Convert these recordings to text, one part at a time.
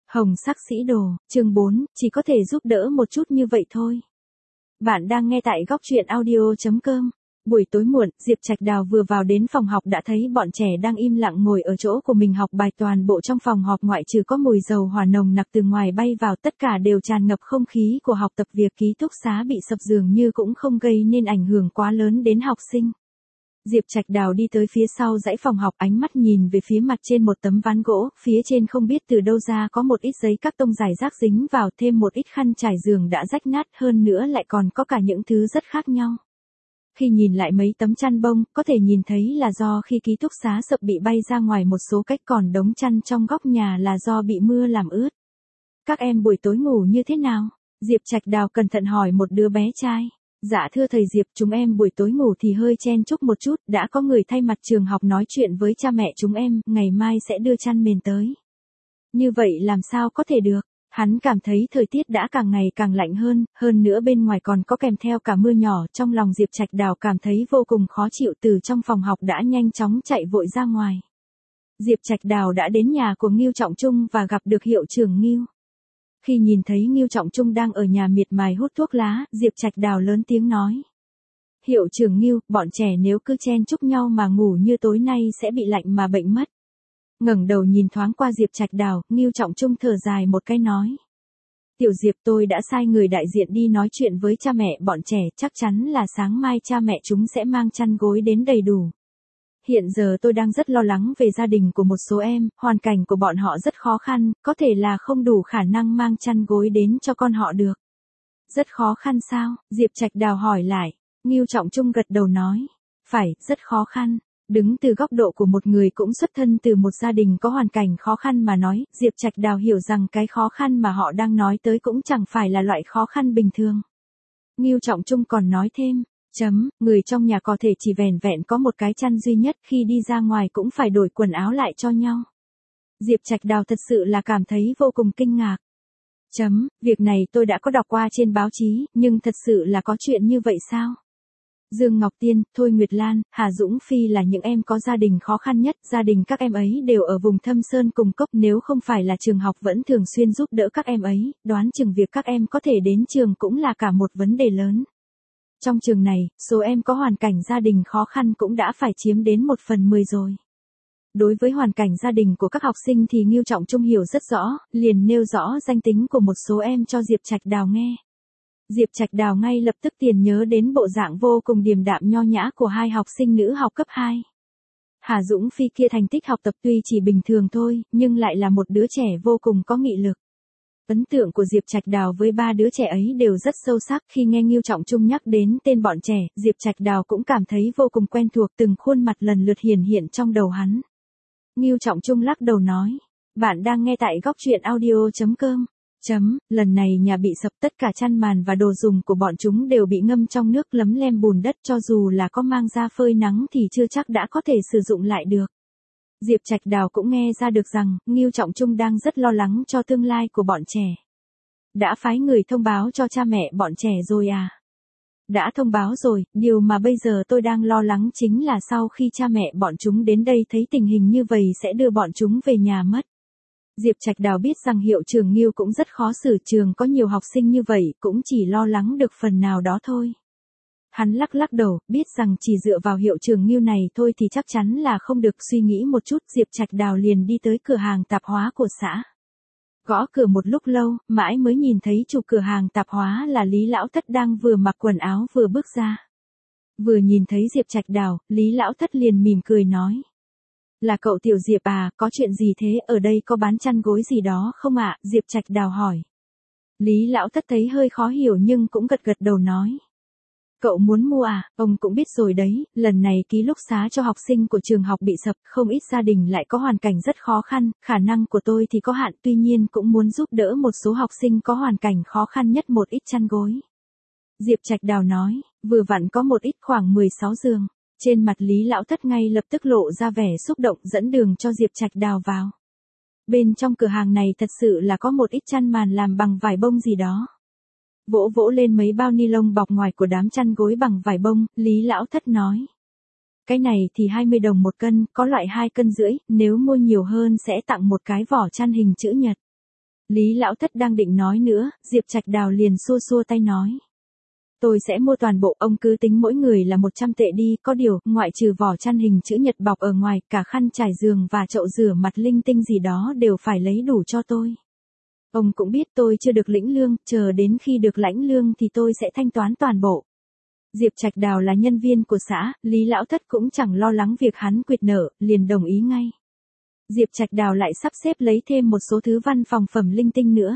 Hồng sắc sĩ đồ, chương 4, chỉ có thể giúp đỡ một chút như vậy thôi. Bạn đang nghe tại góc truyện audio.com. Buổi tối muộn, Diệp Trạch Đào vừa vào đến phòng học đã thấy bọn trẻ đang im lặng ngồi ở chỗ của mình học bài, toàn bộ trong phòng họp ngoại trừ có mùi dầu hỏa nồng nặc từ ngoài bay vào, tất cả đều tràn ngập không khí của học tập. Việc ký túc xá bị sập dường như cũng không gây nên ảnh hưởng quá lớn đến học sinh. Diệp Trạch Đào đi tới phía sau dãy phòng học, ánh mắt nhìn về phía mặt trên một tấm ván gỗ, phía trên không biết từ đâu ra có một ít giấy các tông rải rác dính vào, thêm một ít khăn trải giường đã rách nát, hơn nữa lại còn có cả những thứ rất khác nhau. Khi nhìn lại mấy tấm chăn bông, có thể nhìn thấy là do khi ký túc xá sập bị bay ra ngoài một số cách, còn đống chăn trong góc nhà là do bị mưa làm ướt. Các em buổi tối ngủ như thế nào? Diệp Trạch Đào cẩn thận hỏi một đứa bé trai. Dạ thưa thầy Diệp, chúng em buổi tối ngủ thì hơi chen chúc một chút, đã có người thay mặt trường học nói chuyện với cha mẹ chúng em, ngày mai sẽ đưa chăn mền tới. Như vậy làm sao có thể được? Hắn cảm thấy thời tiết đã càng ngày càng lạnh hơn nữa bên ngoài còn có kèm theo cả mưa nhỏ, trong lòng Diệp Trạch Đào cảm thấy vô cùng khó chịu, từ trong phòng học đã nhanh chóng chạy vội ra ngoài. Diệp Trạch Đào đã đến nhà của Ngưu Trọng Trung và gặp được hiệu trưởng Ngưu. Khi nhìn thấy Ngưu Trọng Trung đang ở nhà miệt mài hút thuốc lá, Diệp Trạch Đào lớn tiếng nói. Hiệu trưởng Ngưu, bọn trẻ nếu cứ chen chúc nhau mà ngủ như tối nay sẽ bị lạnh mà bệnh mất. Ngẩng đầu nhìn thoáng qua Diệp Trạch Đào, Ngưu Trọng Trung thở dài một cái nói. Tiểu Diệp, tôi đã sai người đại diện đi nói chuyện với cha mẹ bọn trẻ, chắc chắn là sáng mai cha mẹ chúng sẽ mang chăn gối đến đầy đủ. Hiện giờ tôi đang rất lo lắng về gia đình của một số em, hoàn cảnh của bọn họ rất khó khăn, có thể là không đủ khả năng mang chăn gối đến cho con họ được. Rất khó khăn sao? Diệp Trạch Đào hỏi lại. Ngưu Trọng Trung gật đầu nói. Phải, rất khó khăn. Đứng từ góc độ của một người cũng xuất thân từ một gia đình có hoàn cảnh khó khăn mà nói, Diệp Trạch Đào hiểu rằng cái khó khăn mà họ đang nói tới cũng chẳng phải là loại khó khăn bình thường. Ngưu Trọng Trung còn nói thêm. Người trong nhà có thể chỉ vẻn vẹn có một cái chăn duy nhất, khi đi ra ngoài cũng phải đổi quần áo lại cho nhau. Diệp Trạch Đào thật sự là cảm thấy vô cùng kinh ngạc. Việc này tôi đã có đọc qua trên báo chí, nhưng thật sự là có chuyện như vậy sao? Dương Ngọc Tiên, Thôi Nguyệt Lan, Hà Dũng Phi là những em có gia đình khó khăn nhất, gia đình các em ấy đều ở vùng thâm sơn cùng cốc, nếu không phải là trường học vẫn thường xuyên giúp đỡ các em ấy, đoán chừng việc các em có thể đến trường cũng là cả một vấn đề lớn. Trong trường này, số em có hoàn cảnh gia đình khó khăn cũng đã phải chiếm đến 1/10 rồi. Đối với hoàn cảnh gia đình của các học sinh thì Ngưu Trọng Trung hiểu rất rõ, liền nêu rõ danh tính của một số em cho Diệp Trạch Đào nghe. Diệp Trạch Đào ngay lập tức liền nhớ đến bộ dạng vô cùng điềm đạm nho nhã của hai học sinh nữ học cấp 2. Hà Dũng Phi kia thành tích học tập tuy chỉ bình thường thôi, nhưng lại là một đứa trẻ vô cùng có nghị lực. Ấn tượng của Diệp Trạch Đào với ba đứa trẻ ấy đều rất sâu sắc, khi nghe Ngưu Trọng Trung nhắc đến tên bọn trẻ, Diệp Trạch Đào cũng cảm thấy vô cùng quen thuộc, từng khuôn mặt lần lượt hiển hiện trong đầu hắn. Ngưu Trọng Trung lắc đầu nói, bạn đang nghe tại góc truyện audio.com. Lần này nhà bị sập, tất cả chăn màn và đồ dùng của bọn chúng đều bị ngâm trong nước lấm lem bùn đất, cho dù là có mang ra phơi nắng thì chưa chắc đã có thể sử dụng lại được. Diệp Trạch Đào cũng nghe ra được rằng, Ngưu Trọng Trung đang rất lo lắng cho tương lai của bọn trẻ. Đã phái người thông báo cho cha mẹ bọn trẻ rồi à? Đã thông báo rồi, điều mà bây giờ tôi đang lo lắng chính là sau khi cha mẹ bọn chúng đến đây thấy tình hình như vậy sẽ đưa bọn chúng về nhà mất. Diệp Trạch Đào biết rằng hiệu trưởng Ngưu cũng rất khó xử, trường có nhiều học sinh như vậy, cũng chỉ lo lắng được phần nào đó thôi. Hắn lắc đầu, biết rằng chỉ dựa vào hiệu trưởng Ngưu này thôi thì chắc chắn là không được, suy nghĩ một chút, Diệp Trạch Đào liền đi tới cửa hàng tạp hóa của xã. Gõ cửa một lúc lâu, mãi mới nhìn thấy chủ cửa hàng tạp hóa là Lý Lão Thất đang vừa mặc quần áo vừa bước ra. Vừa nhìn thấy Diệp Trạch Đào, Lý Lão Thất liền mỉm cười nói. Là cậu Tiểu Diệp à, có chuyện gì thế, ở đây có bán chăn gối gì đó không ạ? Diệp Trạch Đào hỏi. Lý Lão Thất thấy hơi khó hiểu nhưng cũng gật đầu nói. Cậu muốn mua à, ông cũng biết rồi đấy, lần này ký túc xá cho học sinh của trường học bị sập, không ít gia đình lại có hoàn cảnh rất khó khăn, khả năng của tôi thì có hạn, tuy nhiên cũng muốn giúp đỡ một số học sinh có hoàn cảnh khó khăn nhất một ít chăn gối. Diệp Trạch Đào nói, vừa vặn có một ít khoảng 16 giường. Trên mặt Lý Lão Thất ngay lập tức lộ ra vẻ xúc động, dẫn đường cho Diệp Trạch Đào vào. Bên trong cửa hàng này thật sự là có một ít chăn màn làm bằng vải bông gì đó. Vỗ lên mấy bao ni lông bọc ngoài của đám chăn gối bằng vải bông, Lý Lão Thất nói. Cái này thì 20 đồng một cân, có loại 2,5 cân, nếu mua nhiều hơn sẽ tặng một cái vỏ chăn hình chữ nhật. Lý Lão Thất đang định nói nữa, Diệp Trạch Đào liền xua xua tay nói. Tôi sẽ mua toàn bộ, ông cứ tính mỗi người là 100 tệ đi, có điều, ngoại trừ vỏ chăn hình chữ nhật bọc ở ngoài, cả khăn trải giường và chậu rửa mặt linh tinh gì đó đều phải lấy đủ cho tôi. Ông cũng biết tôi chưa được lĩnh lương, chờ đến khi được lãnh lương thì tôi sẽ thanh toán toàn bộ. Diệp Trạch Đào là nhân viên của xã, Lý Lão Thất cũng chẳng lo lắng việc hắn quyệt nợ, liền đồng ý ngay. Diệp Trạch Đào lại sắp xếp lấy thêm một số thứ văn phòng phẩm linh tinh nữa.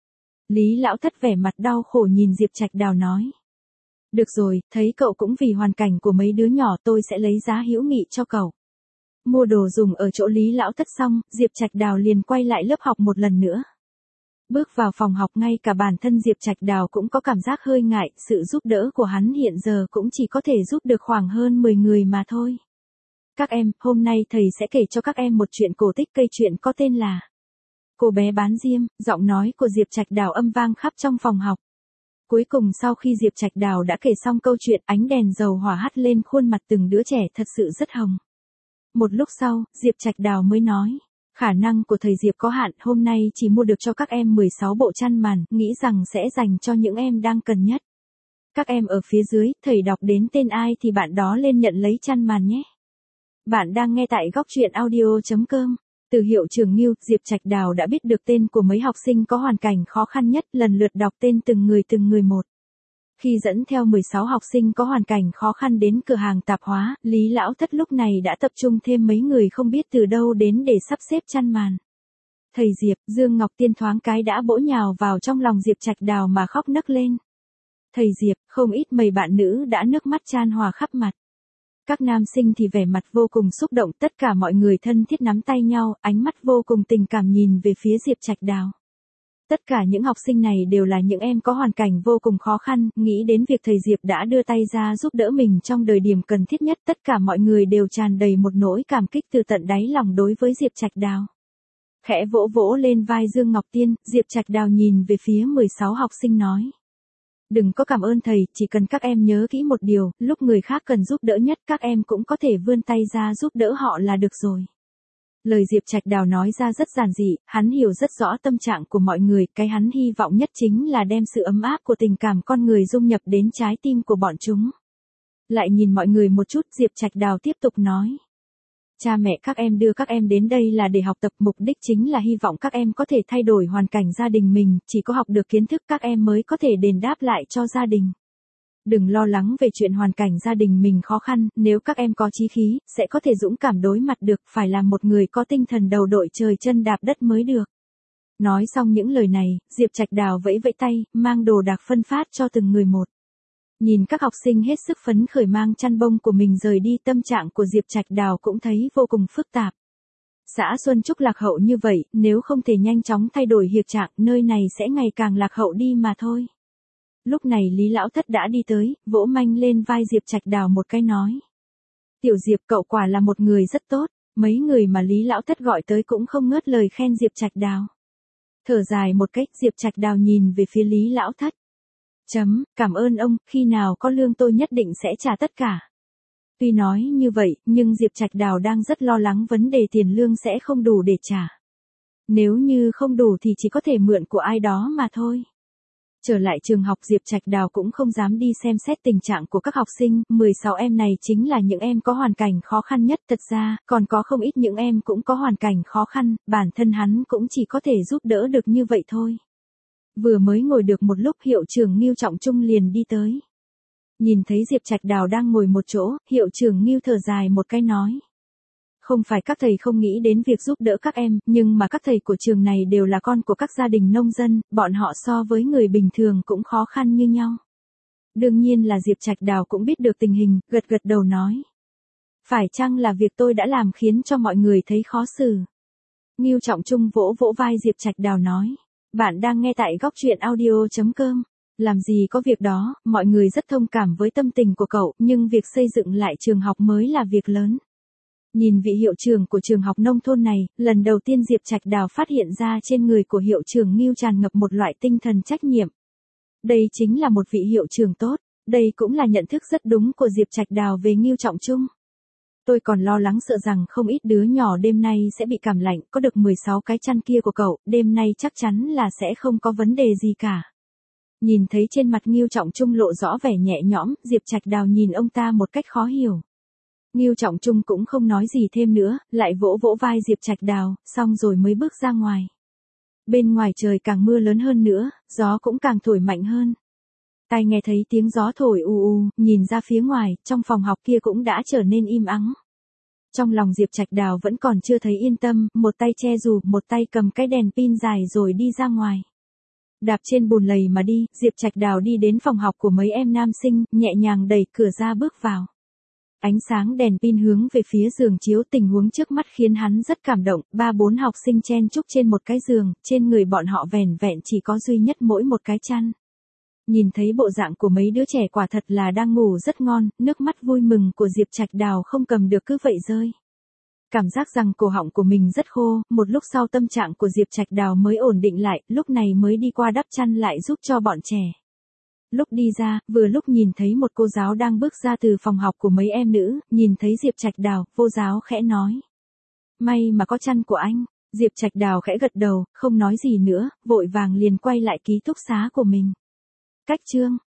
Lý Lão Thất vẻ mặt đau khổ nhìn Diệp Trạch Đào nói. Được rồi, thấy cậu cũng vì hoàn cảnh của mấy đứa nhỏ tôi sẽ lấy giá hữu nghị cho cậu. Mua đồ dùng ở chỗ Lý Lão Thất xong, Diệp Trạch Đào liền quay lại lớp học một lần nữa. Bước vào phòng học ngay cả bản thân Diệp Trạch Đào cũng có cảm giác hơi ngại, sự giúp đỡ của hắn hiện giờ cũng chỉ có thể giúp được khoảng hơn 10 người mà thôi. Các em, hôm nay thầy sẽ kể cho các em một chuyện cổ tích, cây chuyện có tên là Cô bé bán diêm. Giọng nói của Diệp Trạch Đào âm vang khắp trong phòng học. Cuối cùng sau khi Diệp Trạch Đào đã kể xong câu chuyện, ánh đèn dầu hỏa hắt lên khuôn mặt từng đứa trẻ thật sự rất hồng. Một lúc sau, Diệp Trạch Đào mới nói. Khả năng của thầy Diệp có hạn, hôm nay chỉ mua được cho các em 16 bộ chăn màn, nghĩ rằng sẽ dành cho những em đang cần nhất. Các em ở phía dưới, thầy đọc đến tên ai thì bạn đó lên nhận lấy chăn màn nhé. Bạn đang nghe tại góc truyện audio.com. Từ hiệu trưởng Ngưu, Diệp Trạch Đào đã biết được tên của mấy học sinh có hoàn cảnh khó khăn nhất, lần lượt đọc tên từng người một. Khi dẫn theo 16 học sinh có hoàn cảnh khó khăn đến cửa hàng tạp hóa, Lý Lão Thất lúc này đã tập trung thêm mấy người không biết từ đâu đến để sắp xếp chăn màn. Thầy Diệp, Dương Ngọc Tiên thoáng cái đã bổ nhào vào trong lòng Diệp Trạch Đào mà khóc nấc lên. Thầy Diệp, không ít mấy bạn nữ đã nước mắt chan hòa khắp mặt. Các nam sinh thì vẻ mặt vô cùng xúc động, tất cả mọi người thân thiết nắm tay nhau, ánh mắt vô cùng tình cảm nhìn về phía Diệp Trạch Đào. Tất cả những học sinh này đều là những em có hoàn cảnh vô cùng khó khăn, nghĩ đến việc thầy Diệp đã đưa tay ra giúp đỡ mình trong đời điểm cần thiết nhất, tất cả mọi người đều tràn đầy một nỗi cảm kích từ tận đáy lòng đối với Diệp Trạch Đào. Khẽ vỗ vỗ lên vai Dương Ngọc Tiên, Diệp Trạch Đào nhìn về phía 16 học sinh nói. Đừng có cảm ơn thầy, chỉ cần các em nhớ kỹ một điều, lúc người khác cần giúp đỡ nhất các em cũng có thể vươn tay ra giúp đỡ họ là được rồi. Lời Diệp Trạch Đào nói ra rất giản dị, hắn hiểu rất rõ tâm trạng của mọi người, cái hắn hy vọng nhất chính là đem sự ấm áp của tình cảm con người dung nhập đến trái tim của bọn chúng. Lại nhìn mọi người một chút, Diệp Trạch Đào tiếp tục nói. Cha mẹ các em đưa các em đến đây là để học tập, mục đích chính là hy vọng các em có thể thay đổi hoàn cảnh gia đình mình, chỉ có học được kiến thức các em mới có thể đền đáp lại cho gia đình. Đừng lo lắng về chuyện hoàn cảnh gia đình mình khó khăn, nếu các em có chí khí, sẽ có thể dũng cảm đối mặt được, phải là một người có tinh thần đầu đội trời chân đạp đất mới được. Nói xong những lời này, Diệp Trạch Đào vẫy vẫy tay, mang đồ đạc phân phát cho từng người một. Nhìn các học sinh hết sức phấn khởi mang chăn bông của mình rời đi, tâm trạng của Diệp Trạch Đào cũng thấy vô cùng phức tạp. Xã Xuân Trúc lạc hậu như vậy, nếu không thể nhanh chóng thay đổi hiện trạng, nơi này sẽ ngày càng lạc hậu đi mà thôi. Lúc này Lý Lão Thất đã đi tới, vỗ manh lên vai Diệp Trạch Đào một cái nói. Tiểu Diệp, cậu quả là một người rất tốt, mấy người mà Lý Lão Thất gọi tới cũng không ngớt lời khen Diệp Trạch Đào. Thở dài một cách, Diệp Trạch Đào nhìn về phía Lý Lão Thất. Cảm ơn ông, khi nào có lương tôi nhất định sẽ trả tất cả. Tuy nói như vậy, nhưng Diệp Trạch Đào đang rất lo lắng vấn đề tiền lương sẽ không đủ để trả. Nếu như không đủ thì chỉ có thể mượn của ai đó mà thôi. Trở lại trường học, Diệp Trạch Đào cũng không dám đi xem xét tình trạng của các học sinh, 16 em này chính là những em có hoàn cảnh khó khăn nhất, thật ra, còn có không ít những em cũng có hoàn cảnh khó khăn, bản thân hắn cũng chỉ có thể giúp đỡ được như vậy thôi. Vừa mới ngồi được một lúc, hiệu trưởng Ngưu Trọng Trung liền đi tới. Nhìn thấy Diệp Trạch Đào đang ngồi một chỗ, hiệu trưởng Ngưu thở dài một cái nói. Không phải các thầy không nghĩ đến việc giúp đỡ các em, nhưng mà các thầy của trường này đều là con của các gia đình nông dân, bọn họ so với người bình thường cũng khó khăn như nhau. Đương nhiên là Diệp Trạch Đào cũng biết được tình hình, gật gật đầu nói. Phải chăng là việc tôi đã làm khiến cho mọi người thấy khó xử? Ngưu Trọng Trung vỗ vỗ vai Diệp Trạch Đào nói. Bạn đang nghe tại góc truyện audio.com. Làm gì có việc đó, mọi người rất thông cảm với tâm tình của cậu, nhưng việc xây dựng lại trường học mới là việc lớn. Nhìn vị hiệu trưởng của trường học nông thôn này, lần đầu tiên Diệp Trạch Đào phát hiện ra trên người của hiệu trưởng Ngưu tràn ngập một loại tinh thần trách nhiệm. Đây chính là một vị hiệu trưởng tốt, đây cũng là nhận thức rất đúng của Diệp Trạch Đào về Ngưu Trọng Trung. Tôi còn lo lắng sợ rằng không ít đứa nhỏ đêm nay sẽ bị cảm lạnh, có được 16 cái chăn kia của cậu, đêm nay chắc chắn là sẽ không có vấn đề gì cả. Nhìn thấy trên mặt Ngưu Trọng Trung lộ rõ vẻ nhẹ nhõm, Diệp Trạch Đào nhìn ông ta một cách khó hiểu. Ngưu Trọng Trung cũng không nói gì thêm nữa, lại vỗ vỗ vai Diệp Trạch Đào, xong rồi mới bước ra ngoài. Bên ngoài trời càng mưa lớn hơn nữa, gió cũng càng thổi mạnh hơn. Tai nghe thấy tiếng gió thổi ù ù, nhìn ra phía ngoài, trong phòng học kia cũng đã trở nên im ắng. Trong lòng Diệp Trạch Đào vẫn còn chưa thấy yên tâm, một tay che dù, một tay cầm cái đèn pin dài rồi đi ra ngoài. Đạp trên bùn lầy mà đi, Diệp Trạch Đào đi đến phòng học của mấy em nam sinh, nhẹ nhàng đẩy cửa ra bước vào. Ánh sáng đèn pin hướng về phía giường chiếu, tình huống trước mắt khiến hắn rất cảm động, 3-4 học sinh chen chúc trên một cái giường, trên người bọn họ vẻn vẹn chỉ có duy nhất mỗi một cái chăn. Nhìn thấy bộ dạng của mấy đứa trẻ quả thật là đang ngủ rất ngon, nước mắt vui mừng của Diệp Trạch Đào không cầm được cứ vậy rơi. Cảm giác rằng cổ họng của mình rất khô, một lúc sau tâm trạng của Diệp Trạch Đào mới ổn định lại, lúc này mới đi qua đắp chăn lại giúp cho bọn trẻ. Lúc đi ra, vừa lúc nhìn thấy một cô giáo đang bước ra từ phòng học của mấy em nữ, nhìn thấy Diệp Trạch Đào, cô giáo khẽ nói. May mà có chăn của anh. Diệp Trạch Đào khẽ gật đầu, không nói gì nữa, vội vàng liền quay lại ký túc xá của mình. Cách chương